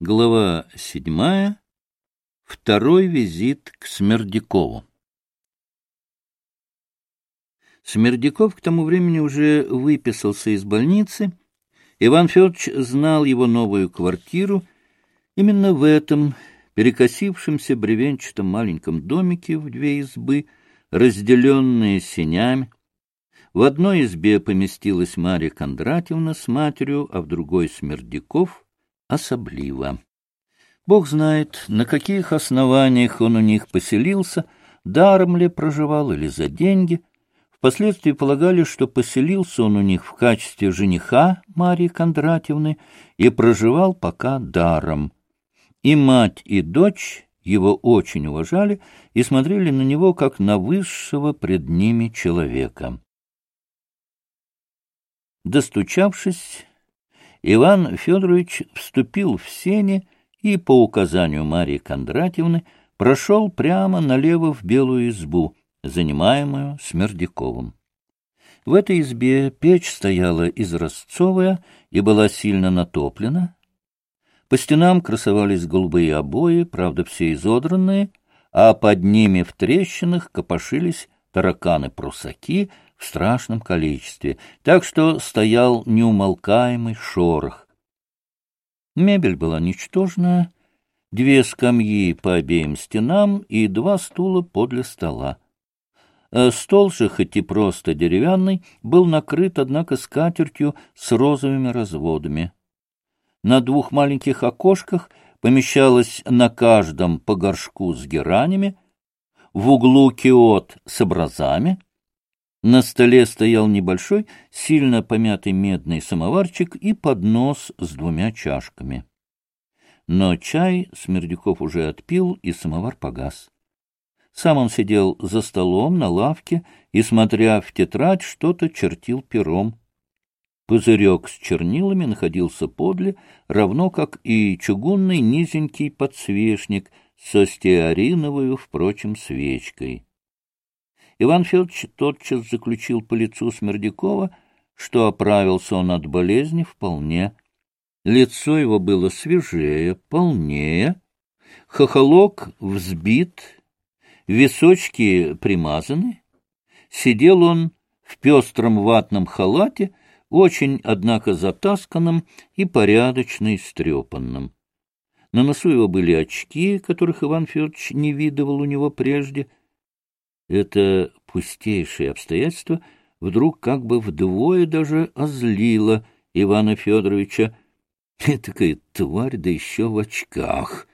Глава 7. Второй визит к Смердякову. Смердяков к тому времени уже выписался из больницы. Иван Федорович знал его новую квартиру. Именно в этом перекосившемся бревенчатом маленьком домике в 2 избы, разделенные сенями. В одной избе поместилась Марья Кондратьевна с матерью, а в другой Смердяков особливо. Бог знает, на каких основаниях он у них поселился, даром ли проживал или за деньги. Впоследствии полагали, что поселился он у них в качестве жениха Марьи Кондратьевны и проживал пока даром. И мать, и дочь его очень уважали и смотрели на него, как на высшего пред ними человека. Достучавшись, Иван Федорович вступил в сени и, по указанию Марьи Кондратьевны, прошел прямо налево в Белую избу, занимаемую Смердяковым. В этой избе печь стояла изразцовая и была сильно натоплена. По стенам красовались голубые обои, правда, все изодранные, а под ними в трещинах копошились тараканы-прусаки в страшном количестве, так что стоял неумолкаемый шорох. Мебель была ничтожная, 2 скамьи по обеим стенам и 2 стула подле стола. Стол же, хоть и просто деревянный, был накрыт, однако, скатертью с розовыми разводами. На 2 маленьких окошках помещалось на каждом по горшку с геранями, в углу киот с образами. На столе стоял небольшой, сильно помятый медный самоварчик и поднос с 2 чашками. Но чай Смердяков уже отпил, и самовар погас. Сам он сидел за столом на лавке и, смотря в тетрадь, что-то чертил пером. Пузырек с чернилами находился подле, равно как и чугунный низенький подсвечник со стеариновою, впрочем, свечкой. Иван Федорович тотчас заключил по лицу Смердякова, что оправился он от болезни вполне. Лицо его было свежее, полнее, хохолок взбит, височки примазаны. Сидел он в пестром ватном халате, очень, однако, затасканном и порядочно истрепанном. На носу его были очки, которых Иван Федорович не видывал у него прежде. Это пустейшее обстоятельство вдруг как бы вдвое даже озлило Ивана Федоровича. Этакая тварь, да еще в очках.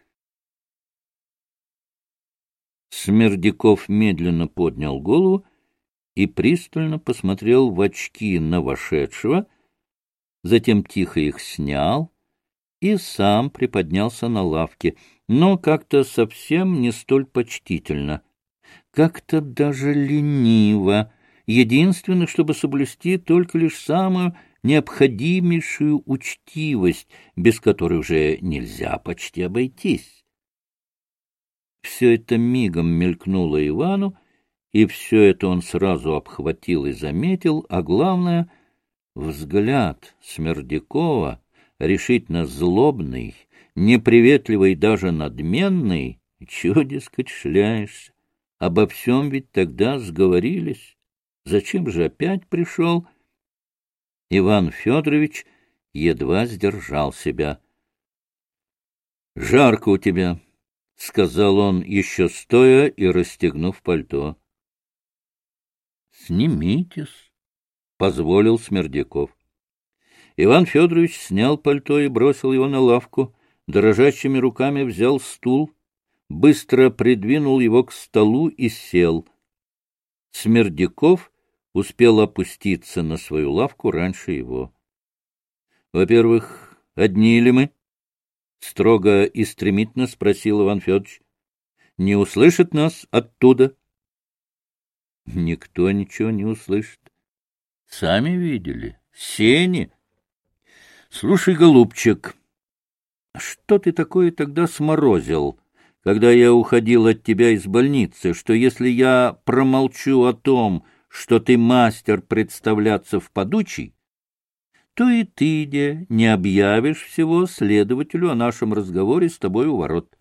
Смердяков медленно поднял голову и пристально посмотрел в очки на вошедшего, затем тихо их снял и сам приподнялся на лавке, но как-то совсем не столь почтительно, как-то даже лениво, единственно, чтобы соблюсти только лишь самую необходимейшую учтивость, без которой уже нельзя почти обойтись. Все это мигом мелькнуло Ивану, и все это он сразу обхватил и заметил, а главное — взгляд Смердякова, решительно злобный, неприветливый, даже надменный. Чего, дескать, шляешься? Обо всем ведь тогда сговорились. Зачем же опять пришел? Иван Федорович едва сдержал себя. — Жарко у тебя, — сказал он, еще стоя и расстегнув пальто. — Снимитесь, — позволил Смердяков. Иван Федорович снял пальто и бросил его на лавку, дрожащими руками взял стул, быстро придвинул его к столу и сел. Смердяков успел опуститься на свою лавку раньше его. — Во-первых, одни ли мы? — строго и стремительно спросил Иван Федорович. — Не услышит нас оттуда? — Никто ничего не услышит. Сами видели. Сени. Слушай, голубчик, что ты такое тогда сморозил, когда я уходил от тебя из больницы, что если я промолчу о том, что ты мастер представляться в подучий, что и ты, де, не объявишь всего следователю о нашем разговоре с тобой у ворот.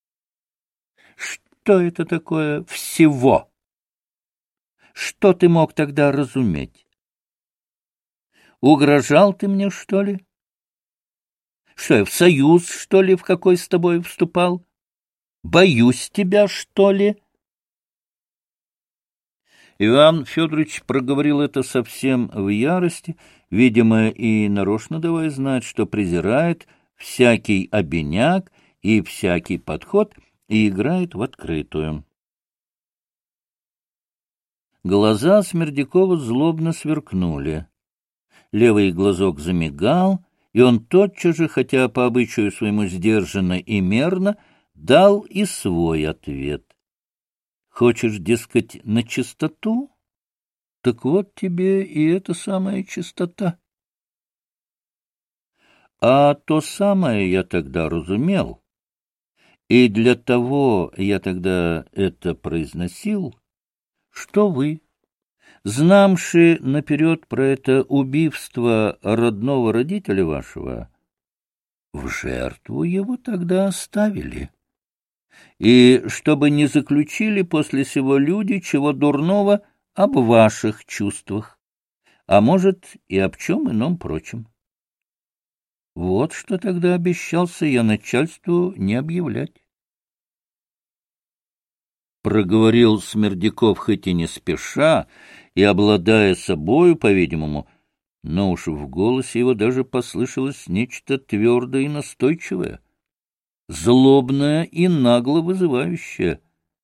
Что это такое «всего»? Что ты мог тогда разуметь? Угрожал ты мне, что ли? Что я в союз, что ли, в какой с тобой вступал? Боюсь тебя, что ли? Иван Федорович проговорил это совсем в ярости, видимо, и нарочно давая знать, что презирает всякий обиняк и всякий подход и играет в открытую. Глаза Смердякова злобно сверкнули. Левый глазок замигал, и он тотчас же, хотя по обычаю своему сдержанно и мерно, дал и свой ответ. Хочешь, дескать, на чистоту? Так вот тебе и эта самая чистота. А то самое я тогда разумел, и для того я тогда это произносил, что вы, знамши наперед про это убийство родного родителя вашего, в жертву его тогда оставили. И чтобы не заключили после сего люди чего дурного об ваших чувствах, а может и об чем ином прочем. Вот что тогда обещался я начальству не объявлять. Проговорил Смердяков хоть и не спеша, и обладая собою, по-видимому, но уж в голосе его даже послышалось нечто твердое и настойчивое, злобное и нагло вызывающее.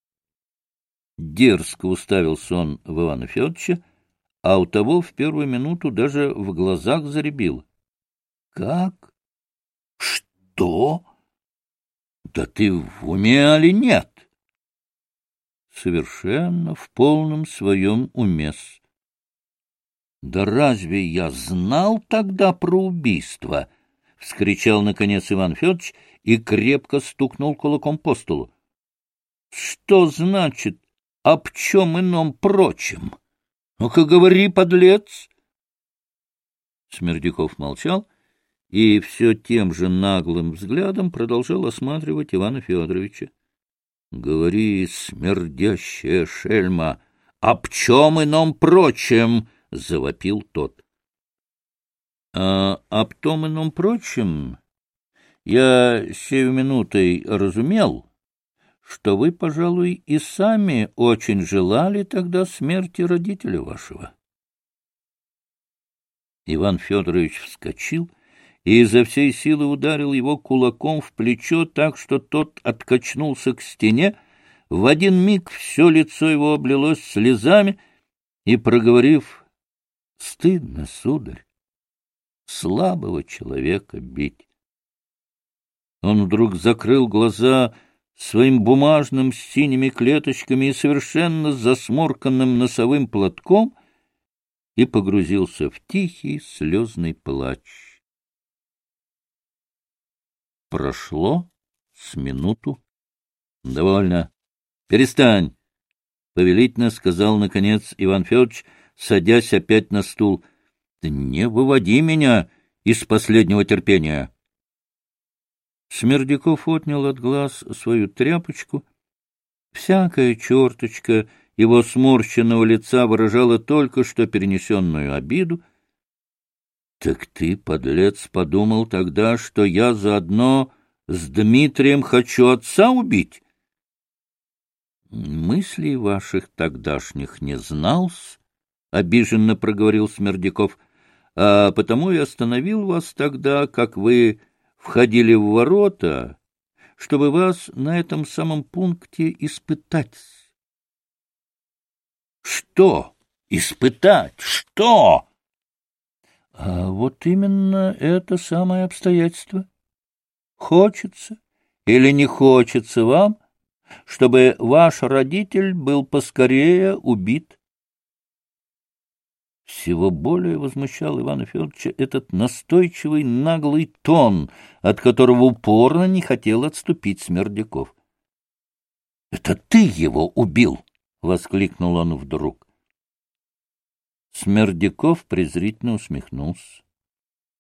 Дерзко уставился он в Ивана Федоровича, а у того в первую минуту даже в глазах зарябило. — Как? Что? Да ты в уме али нет? — Совершенно в полном своем уме-с. — Да разве я знал тогда про убийство? — вскричал, наконец, Иван Федорович и крепко стукнул кулаком по столу. — Что значит об чем ином прочем? Ну-ка говори, подлец! Смердяков молчал и все тем же наглым взглядом продолжал осматривать Ивана Федоровича. — Говори, смердящая шельма, об чем ином прочем? — завопил тот. — А об том ином прочем я сею минутой разумел, что вы, пожалуй, и сами очень желали тогда смерти родителя вашего. Иван Федорович вскочил и изо всей силы ударил его кулаком в плечо так, что тот откачнулся к стене. В один миг все лицо его облилось слезами, и, проговорив: «Стыдно, сударь, слабого человека бить», он вдруг закрыл глаза своим бумажным с синими клеточками и совершенно засморканным носовым платком и погрузился в тихий слезный плач. Прошло с минуту. — Довольно. Перестань, — повелительно сказал, наконец, Иван Федорович, садясь опять на стул. — Не выводи меня из последнего терпения. Смердяков отнял от глаз свою тряпочку. Всякая черточка его сморщенного лица выражала только что перенесенную обиду. — Так ты, подлец, подумал тогда, что я заодно с Дмитрием хочу отца убить? — Мыслей ваших тогдашних не знал-с, — обиженно проговорил Смердяков, — а потому и остановил вас тогда, как вы входили в ворота, чтобы вас на этом самом пункте испытать. — Что? Испытать? Что? — А вот именно это самое обстоятельство. Хочется или не хочется вам, чтобы ваш родитель был поскорее убит? Всего более возмущал Ивана Федоровича этот настойчивый наглый тон, от которого упорно не хотел отступить Смердяков. — Это ты его убил! — воскликнул он вдруг. Смердяков презрительно усмехнулся.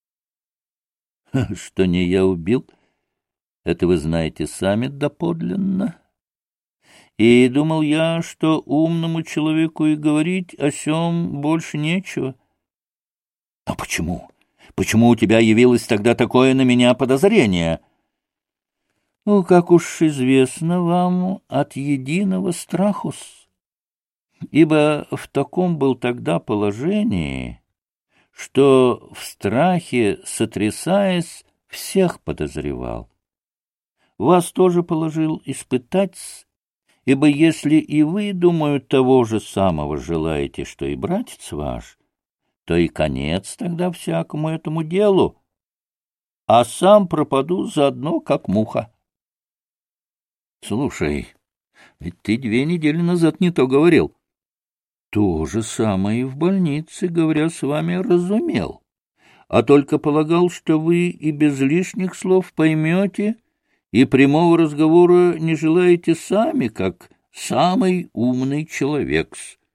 Что не я убил, это вы знаете сами доподлинно. И думал я, что умному человеку и говорить о сём больше нечего. А почему? Почему у тебя явилось тогда такое на меня подозрение? Ну, как уж известно вам, от единого страхус. Ибо в таком был тогда положении, что в страхе, сотрясаясь, всех подозревал. Вас тоже положил испытать, ибо если и вы, думаю, того же самого желаете, что и братец ваш, то и конец тогда всякому этому делу, а сам пропаду заодно, как муха. Слушай, ведь ты 2 недели назад не то говорил. То же самое и в больнице, говоря с вами, разумел, а только полагал, что вы и без лишних слов поймете, и прямого разговора не желаете сами, как самый умный человек.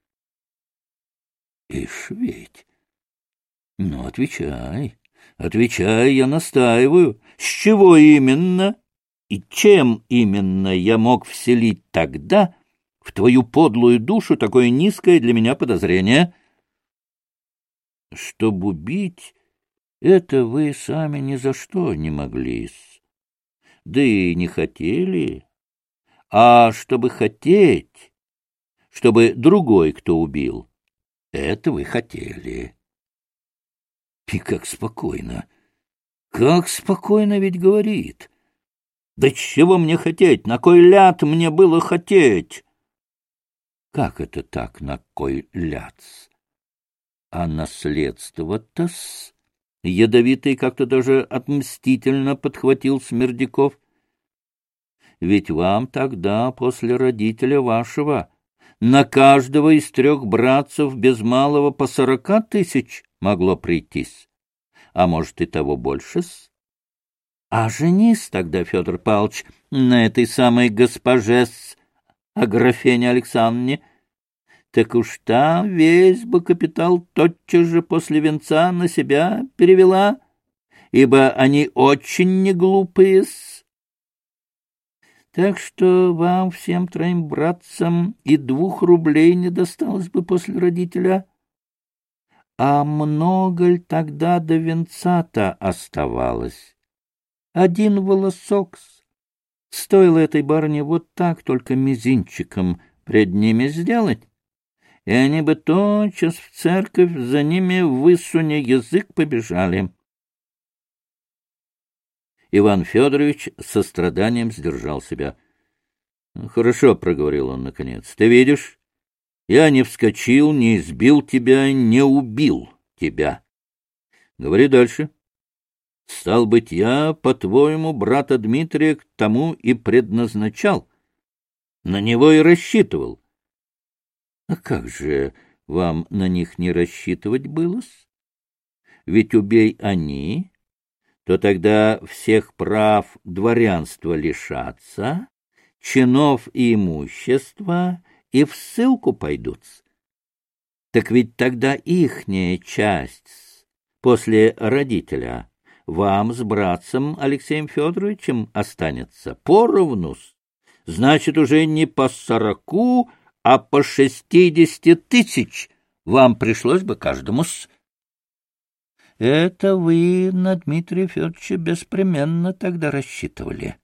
Ишь ведь! Ну, отвечай, я настаиваю. С чего именно и чем именно я мог вселить тогда в твою подлую душу такое низкое для меня подозрение? Чтоб убить, это вы сами ни за что не могли, да и не хотели. А чтобы хотеть, чтобы другой кто убил, это вы хотели. И как спокойно ведь говорит. Да чего мне хотеть, на кой ляд мне было хотеть? Как это так, на кой ляд? А наследство-то-с? Ядовитый как-то даже отмстительно подхватил Смердяков. Ведь вам тогда, после родителя вашего, на каждого из 3 братцев без малого по 40 000 могло прийтись, а может и того больше-с. А женись тогда, Федор Павлович, на этой самой госпоже-с, Аграфене Александровне, так уж там весь бы капитал тотчас же после венца на себя перевела, ибо они очень неглупые-с. Так что вам, всем 3 братцам, и 2 рублей не досталось бы после родителя. А много ль тогда до венца-то оставалось? 1 волосок. Стоило этой барыне вот так только мизинчиком пред ними сделать, и они бы тотчас в церковь за ними, высуня язык, побежали. Иван Федорович со страданием сдержал себя. — Хорошо, — проговорил он наконец. — Ты видишь, я не вскочил, не избил тебя, не убил тебя. Говори дальше. Стал быть, я, по-твоему, брата Дмитрия к тому и предназначал. На него и рассчитывал. А как же вам на них не рассчитывать было-с? Ведь убей они, то тогда всех прав дворянства лишатся, чинов и имущества, и в ссылку пойдут. Так ведь тогда ихняя часть после родителя вам с братцем Алексеем Федоровичем останется поровну. Значит, уже не по 40, а по 60 000 вам пришлось бы каждому-с. Это вы на Дмитрия Федоровича беспременно тогда рассчитывали.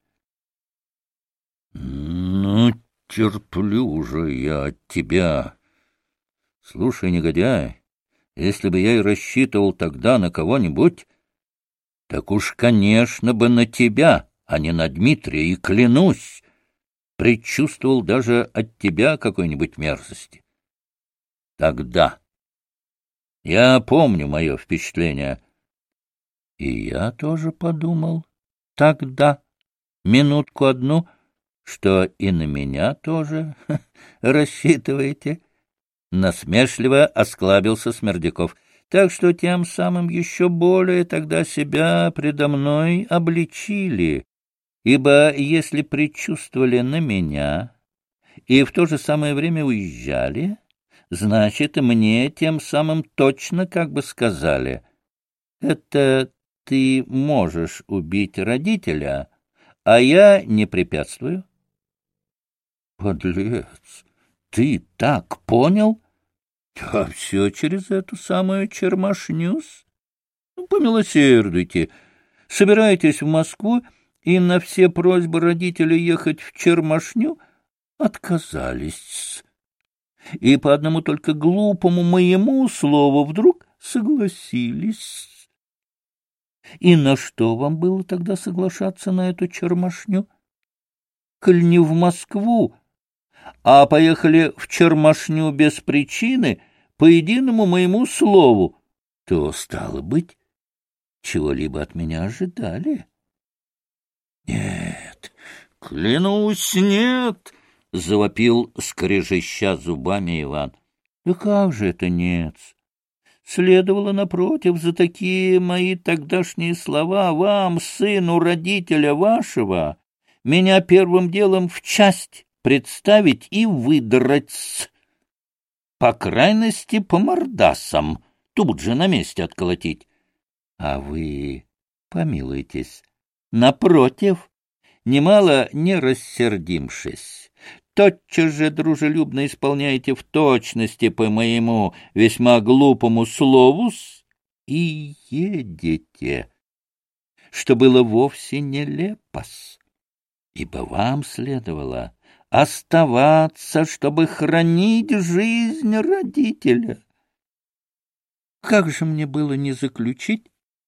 Ну, терплю уже я от тебя. Слушай, негодяй, если бы я и рассчитывал тогда на кого-нибудь, так уж, конечно, бы на тебя, а не на Дмитрия, и клянусь, предчувствовал даже от тебя какой-нибудь мерзости. Тогда. Я помню мое впечатление. И я тоже подумал тогда, минутку одну, что и на меня тоже рассчитываете. Насмешливо осклабился Смердяков. Так что тем самым еще более тогда себя предо мной обличили, ибо если предчувствовали на меня и в то же самое время уезжали, значит, мне тем самым точно как бы сказали: это ты можешь убить родителя, а я не препятствую. Подлец! Ты так понял? А все через эту самую чермашню-с. Ну, помилосердуйте. Собираетесь в Москву и на все просьбы родителей ехать в Чермашню отказались. И по одному только глупому моему слову вдруг согласились. И на что вам было тогда соглашаться на эту Чермашню? Коль не в Москву, а поехали в Чермашню без причины, по единому моему слову, то, стало быть, чего-либо от меня ожидали? — Нет, клянусь, нет! — завопил, скрежеща зубами Иван. — Да как же это нет? Следовало, напротив, за такие мои тогдашние слова вам, сыну родителя вашего, меня первым делом в часть представить и выдрать, по крайности, по мордасам, тут же на месте отколотить. А вы помилуйтесь, напротив, немало не рассердимшись, тотчас же дружелюбно исполняете в точности по моему весьма глупому слову и едете, что было вовсе нелепо-с, ибо вам следовало оставаться, чтобы хранить жизнь родителя. Как же мне было не заключить?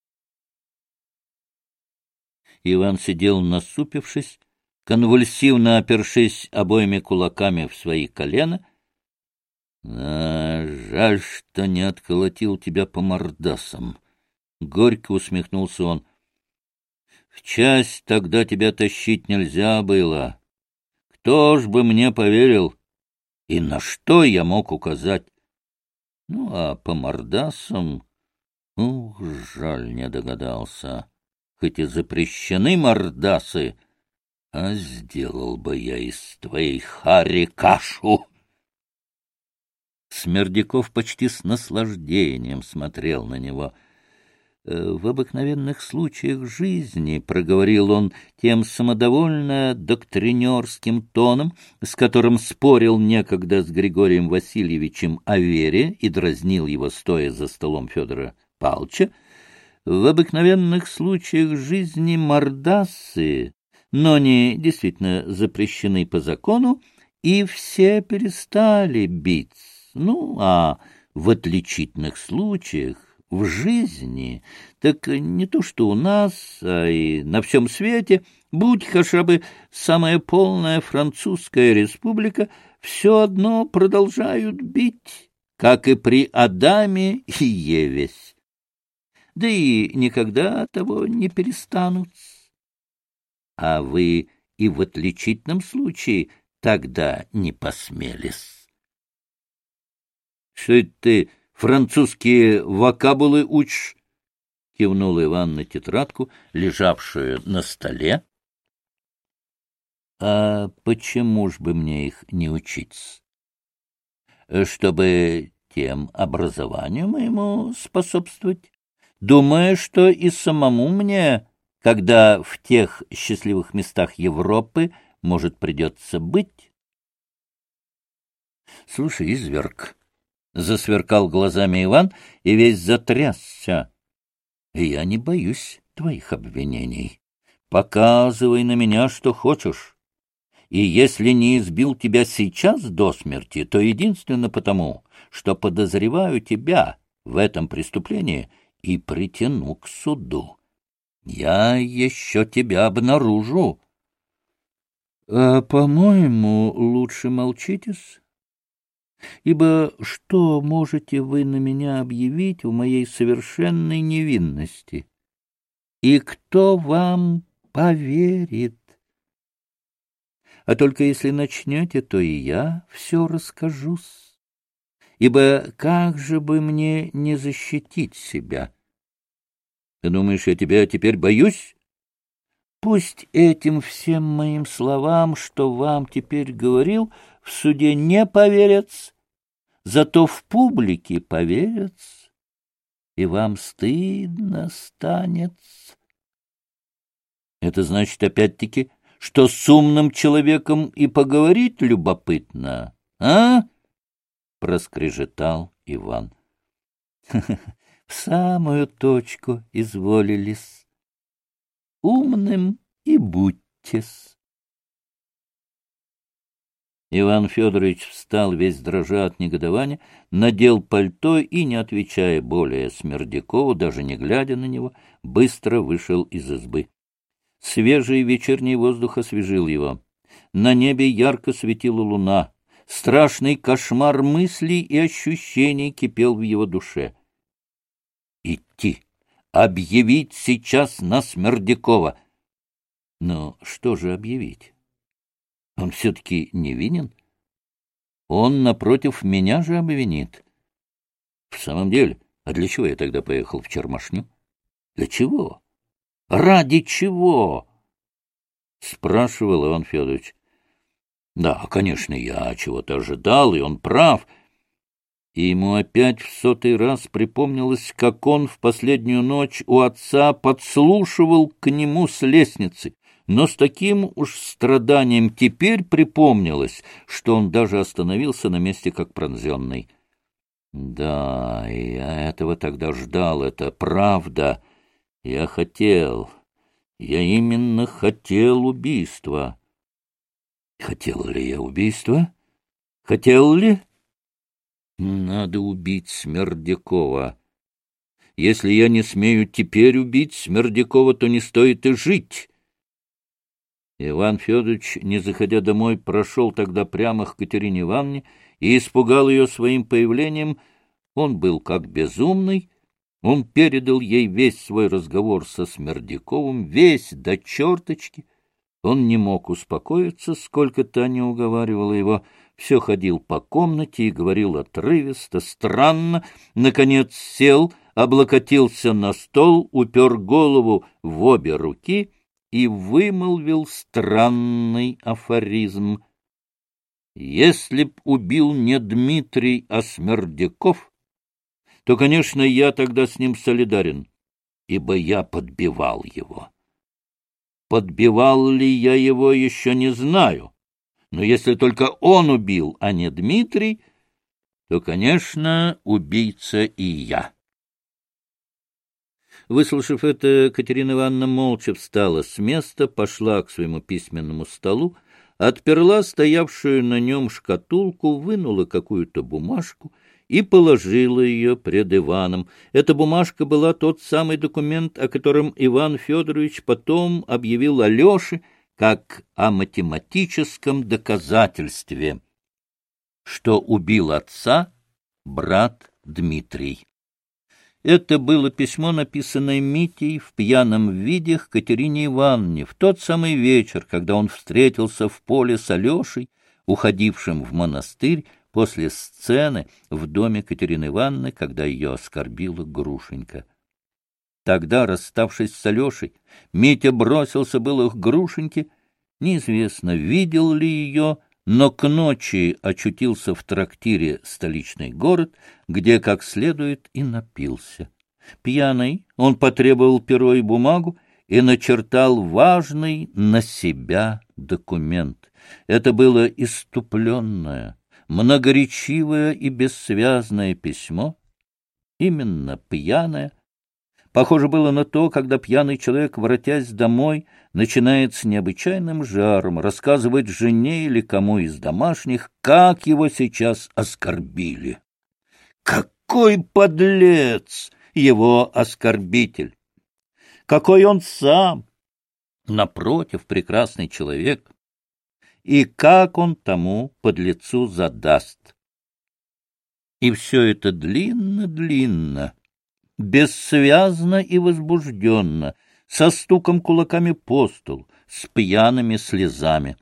Иван сидел насупившись, конвульсивно опершись обоими кулаками в свои колена. — жаль, что не отколотил тебя по мордасам. Горько усмехнулся он. — В часть тогда тебя тащить нельзя было. Кто ж бы мне поверил? И на что я мог указать? Ну, а по мордасам... Ух, жаль, не догадался. Хоть и запрещены мордасы, а сделал бы я из твоей хари кашу. Смердяков почти с наслаждением смотрел на него. В обыкновенных случаях жизни, — проговорил он тем самодовольно доктринерским тоном, с которым спорил некогда с Григорием Васильевичем о вере и дразнил его, стоя за столом Федора Павловича, в обыкновенных случаях жизни мордасы, но не действительно запрещены по закону, и все перестали бить. Ну, а в отличительных случаях в жизни, так не то что у нас, а и на всем свете, будь хотя бы самая полная французская республика, все одно продолжают бить, как и при Адаме и Еве. Да и никогда того не перестанут. А вы и в отличительном случае тогда не посмелись. — Что это ты французские вокабулы учишь? — кивнул Иван на тетрадку, лежавшую на столе. — А почему ж бы мне их не учить? — Чтобы тем образованию моему способствовать. Думаю, что и самому мне, когда в тех счастливых местах Европы, может, придется быть. — Слушай, изверг, — засверкал глазами Иван и весь затрясся. — Я не боюсь твоих обвинений. Показывай на меня, что хочешь. И если не избил тебя сейчас до смерти, то единственно потому, что подозреваю тебя в этом преступлении и притяну к суду. Я еще тебя обнаружу. — по-моему, лучше молчитесь. Ибо что можете вы на меня объявить в моей совершенной невинности? И кто вам поверит? А только если начнете, то и я все расскажу. Ибо как же бы мне не защитить себя? Ты думаешь, я тебя теперь боюсь? Пусть этим всем моим словам, что вам теперь говорил, в суде не поверят, зато в публике поверят. и вам стыдно станет. Это значит, опять-таки, что с умным человеком и поговорить любопытно, а? — проскрежетал Иван. — В самую точку изволились. Умным и будьте-с. Иван Федорович встал весь дрожа от негодования, надел пальто и, не отвечая более Смердякову, даже не глядя на него, быстро вышел из избы. Свежий вечерний воздух освежил его. На небе ярко светила луна. Страшный кошмар мыслей и ощущений кипел в его душе. Идти, объявить сейчас на Смердякова. Но что же объявить? Он все-таки невинен? Он, напротив, меня же обвинит. В самом деле, а для чего я тогда поехал в Чермашню? Для чего? Ради чего? Спрашивал Иван Федорович. Да, конечно, я чего-то ожидал, и он прав. И ему опять в 100-й раз припомнилось, как он в последнюю ночь у отца подслушивал к нему с лестницы. Но с таким уж страданием теперь припомнилось, что он даже остановился на месте как пронзенный. Да, я этого тогда ждал, это правда. Я именно хотел убийства. Хотел ли я убийства? Хотел ли? Надо убить Смердякова. Если я не смею теперь убить Смердякова, то не стоит и жить. Иван Федорович, не заходя домой, прошел тогда прямо к Катерине Ивановне и испугал ее своим появлением. Он был как безумный. Он передал ей весь свой разговор со Смердяковым, весь до черточки. Он не мог успокоиться, сколько Таня уговаривала его. Все ходил по комнате и говорил отрывисто, странно. Наконец сел, облокотился на стол, упер голову в обе руки и вымолвил странный афоризм. «Если б убил не Дмитрий, а Смердяков, то, конечно, я тогда с ним солидарен, ибо я подбивал его. Подбивал ли я его, еще не знаю, но если только он убил, а не Дмитрий, то, конечно, убийца и я». Выслушав это, Катерина Ивановна молча встала с места, пошла к своему письменному столу, отперла стоявшую на нем шкатулку, вынула какую-то бумажку и положила ее пред Иваном. Эта бумажка была тот самый документ, о котором Иван Федорович потом объявил Алёше как о математическом доказательстве, что убил отца брат Дмитрий. Это было письмо, написанное Митей в пьяном виде к Катерине Ивановне в тот самый вечер, когда он встретился в поле с Алешей, уходившим в монастырь после сцены в доме Катерины Ивановны, когда ее оскорбила Грушенька. Тогда, расставшись с Алешей, Митя бросился было к Грушеньке. Неизвестно, видел ли ее, но к ночи очутился в трактире «Столичный город», где как следует и напился. Пьяный, он потребовал перо и бумагу и начертал важный на себя документ. Это было исступленное, многоречивое и бессвязное письмо, именно пьяное. Похоже было на то, когда пьяный человек, воротясь домой, начинает с необычайным жаром рассказывать жене или кому из домашних, как его сейчас оскорбили. Какой подлец его оскорбитель! Какой он сам! Напротив, прекрасный человек. И как он тому подлецу задаст! И все это длинно-длинно, бессвязно и возбужденно, со стуком кулаками по столу, с пьяными слезами.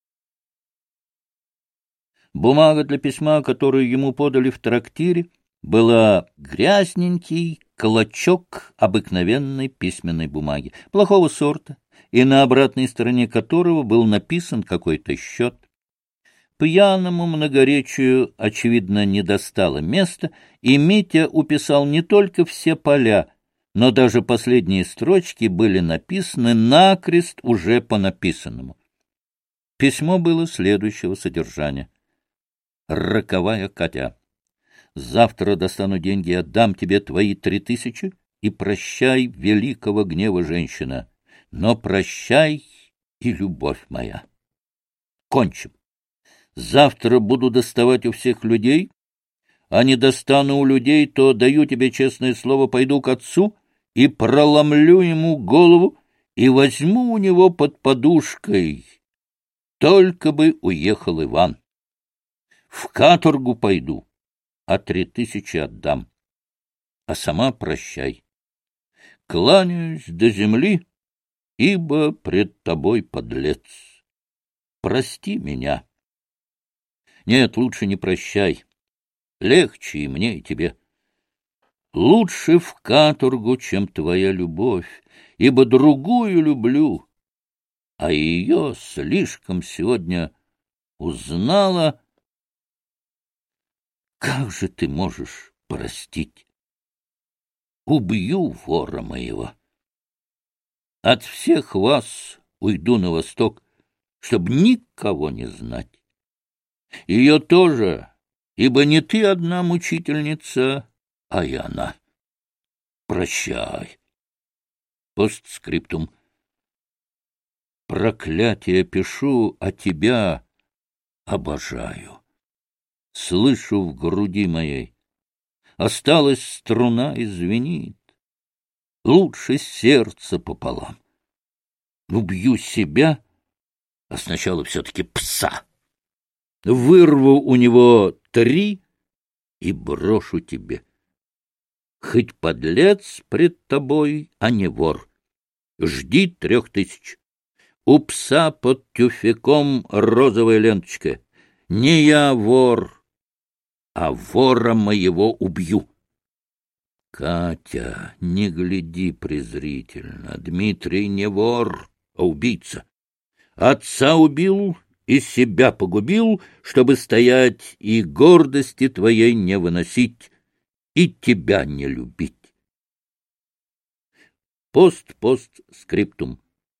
Бумага для письма, которую ему подали в трактире, была грязненький клочок обыкновенной письменной бумаги, плохого сорта, и на обратной стороне которого был написан какой-то счет. Пьяному многоречию, очевидно, не достало места, и Митя уписал не только все поля, но даже последние строчки были написаны накрест уже по написанному. Письмо было следующего содержания. «Роковая Катя, завтра достану деньги и отдам тебе твои 3000, и прощай великого гнева женщина, но прощай и любовь моя. Кончим. Завтра буду доставать у всех людей, а не достану у людей, то, даю тебе честное слово, пойду к отцу и проломлю ему голову и возьму у него под подушкой. Только бы уехал Иван. В каторгу пойду, а 3000 отдам. А сама прощай. Кланяюсь до земли, ибо пред тобой подлец. Прости меня. Нет, лучше не прощай. Легче и мне, и тебе. Лучше в каторгу, чем твоя любовь, ибо другую люблю, а ее слишком сегодня узнала. Как же ты можешь простить? Убью вора моего. От всех вас уйду на восток, чтобы никого не знать. Ее тоже, ибо не ты одна мучительница, а и она. Прощай. Постскриптум. Проклятие пишу, а тебя обожаю. Слышу в груди моей. Осталась струна и звенит. Лучше сердце пополам. Убью себя, а сначала все-таки пса. Вырву у него 3 и брошу тебе. Хоть подлец пред тобой, а не вор. Жди 3000. У пса под тюфяком розовая ленточка. Не я вор, а вора моего убью. Катя, не гляди презрительно. Дмитрий не вор, а убийца. Отца убил и себя погубил, чтобы стоять и гордости твоей не выносить, и тебя не любить. Постскриптум.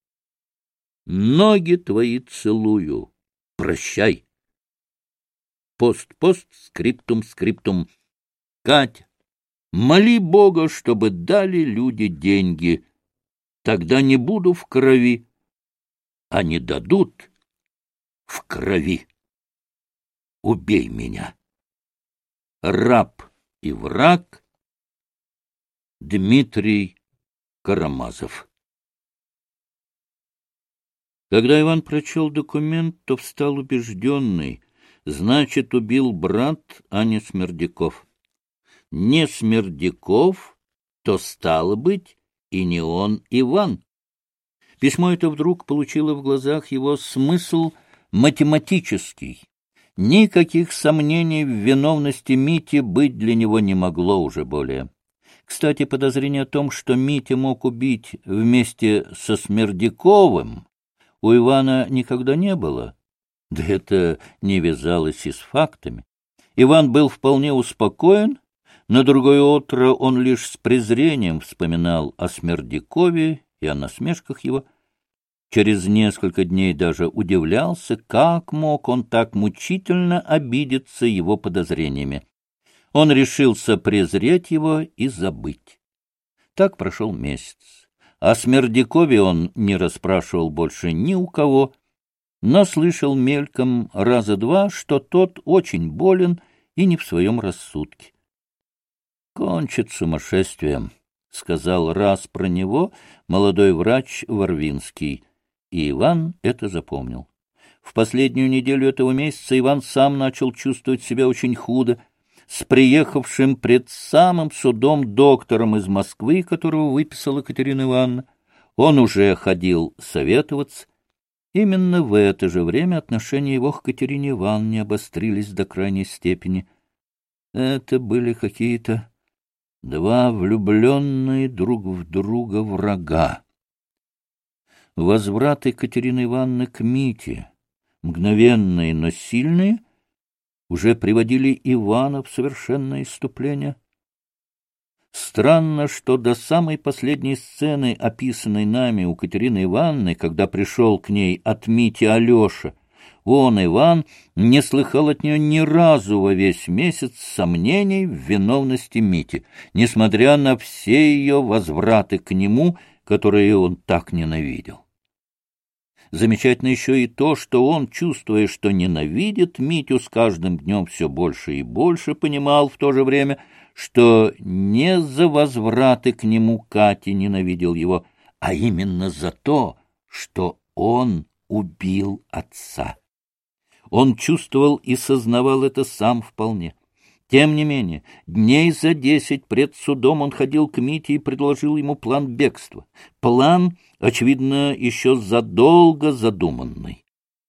Ноги твои целую. Прощай. Постскриптум. Катя, моли Бога, чтобы дали люди деньги. Тогда не буду в крови, а не дадут в крови. Убей меня. Раб и враг Дмитрий Карамазов. Когда Иван прочел документ, то встал убежденный. Значит, убил брат, а не Смердяков. Не Смердяков, то, стало быть, и не он Иван. Письмо это вдруг получило в глазах его смысл математический. Никаких сомнений в виновности Мити быть для него не могло уже более. Кстати, подозрение о том, что Митя мог убить вместе со Смердяковым, у Ивана никогда не было. Да это не вязалось и с фактами. Иван был вполне успокоен. На другое утро он лишь с презрением вспоминал о Смердякове и о насмешках его. Через несколько дней даже удивлялся, как мог он так мучительно обидеться его подозрениями. Он решился презреть его и забыть. Так прошел месяц. О Смердякове он не расспрашивал больше ни у кого, но слышал мельком раза 2, что тот очень болен и не в своем рассудке. «Кончит сумасшествием», — сказал раз про него молодой врач Варвинский, и Иван это запомнил. В последнюю неделю этого месяца Иван сам начал чувствовать себя очень худо, с приехавшим пред самым судом доктором из Москвы, которого выписала Екатерина Ивановна. Он уже ходил советоваться. Именно в это же время отношения его к Екатерине Ивановне обострились до крайней степени. Это были какие-то 2 влюбленные друг в друга врага. Возврат Екатерины Ивановны к Мите мгновенные, но сильные, уже приводили Ивана в совершенное исступление. Странно, что до самой последней сцены, описанной нами у Катерины Ивановны, когда пришел к ней от Мити Алеша, он, Иван, не слыхал от нее ни разу во весь месяц сомнений в виновности Мити, несмотря на все ее возвраты к нему, которые он так ненавидел. Замечательно еще и то, что он, чувствуя, что ненавидит Митю, с каждым днем все больше и больше понимал в то же время, что не за возвраты к нему Кати ненавидел его, а именно за то, что он убил отца. Он чувствовал и сознавал это сам вполне. Тем не менее, дней за 10 пред судом он ходил к Мите и предложил ему план бегства. План, очевидно, еще задолго задуманный.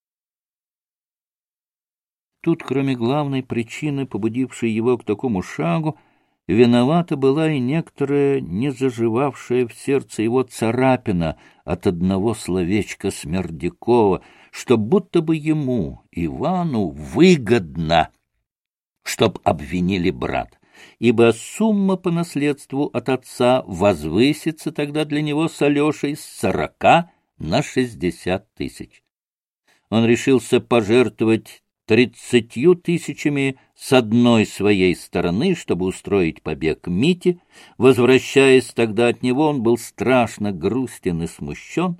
Тут, кроме главной причины, побудившей его к такому шагу, виновата была и некоторая незаживавшая в сердце его царапина от одного словечка Смердякова, что будто бы ему, Ивану, выгодно, чтоб обвинили брат, ибо сумма по наследству от отца возвысится тогда для него с Алешей с 40 на 60 тысяч. Он решился пожертвовать 30 тысячами с одной своей стороны, чтобы устроить побег Мити. Возвращаясь тогда от него, он был страшно грустен и смущен.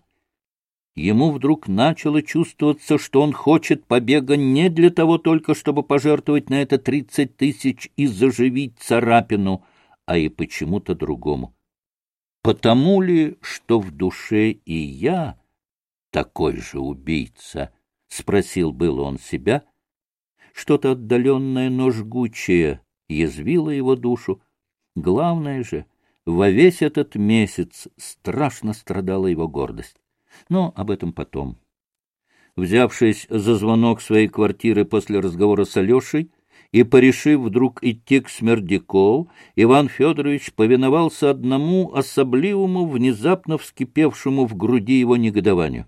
Ему вдруг начало чувствоваться, что он хочет побега не для того только, чтобы пожертвовать на это 30 тысяч и заживить царапину, а и почему-то другому. Потому ли, что в душе и я такой же убийца? — спросил было он себя. Что-то отдаленное, но жгучее язвило его душу. Главное же, во весь этот месяц страшно страдала его гордость. Но об этом потом. Взявшись за звонок своей квартиры после разговора с Алешей и порешив вдруг идти к Смердякову, Иван Федорович повиновался одному особливому, внезапно вскипевшему в груди его негодованию.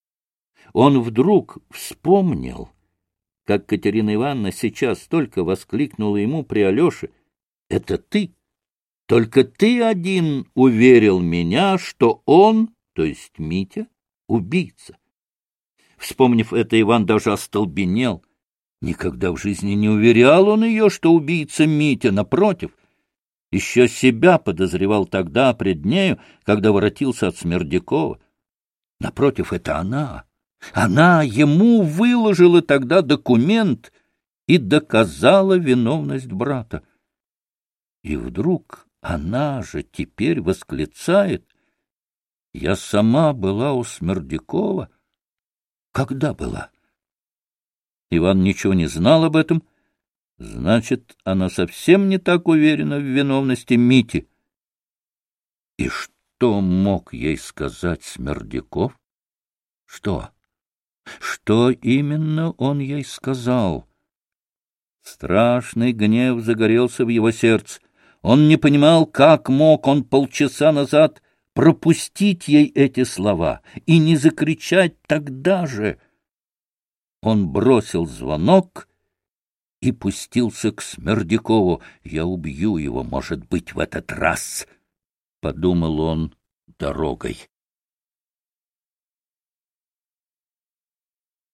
Он вдруг вспомнил, как Катерина Ивановна сейчас только воскликнула ему при Алёше: «Это ты! Только ты один уверил меня, что он, то есть Митя, убийца». Вспомнив это, Иван даже остолбенел. Никогда в жизни не уверял он ее, что убийца Митя, напротив. Еще себя подозревал тогда пред нею, когда воротился от Смердякова. Напротив, это она. Она ему выложила тогда документ и доказала виновность брата. И вдруг она же теперь восклицает: «Я сама была у Смердякова». Когда была? Иван ничего не знал об этом. Значит, она совсем не так уверена в виновности Мити. И что мог ей сказать Смердяков? Что? Что именно он ей сказал? Страшный гнев загорелся в его сердце. Он не понимал, как мог он полчаса назад пропустить ей эти слова и не закричать тогда же. Он бросил звонок и пустился к Смердякову. «Я убью его, может быть, в этот раз», — подумал он дорогой.